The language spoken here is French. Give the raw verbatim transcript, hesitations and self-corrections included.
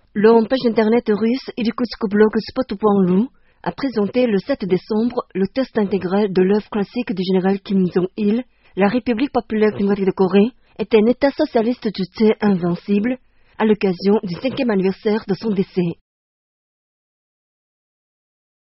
La page internet russe irkoutsk-blog spot point r u a présenté le sept décembre le test intégral de l'œuvre classique du général Kim Jong-il. La République populaire démocratique de Corée est un État socialiste doté invincible à l'occasion du cinquième anniversaire de son décès.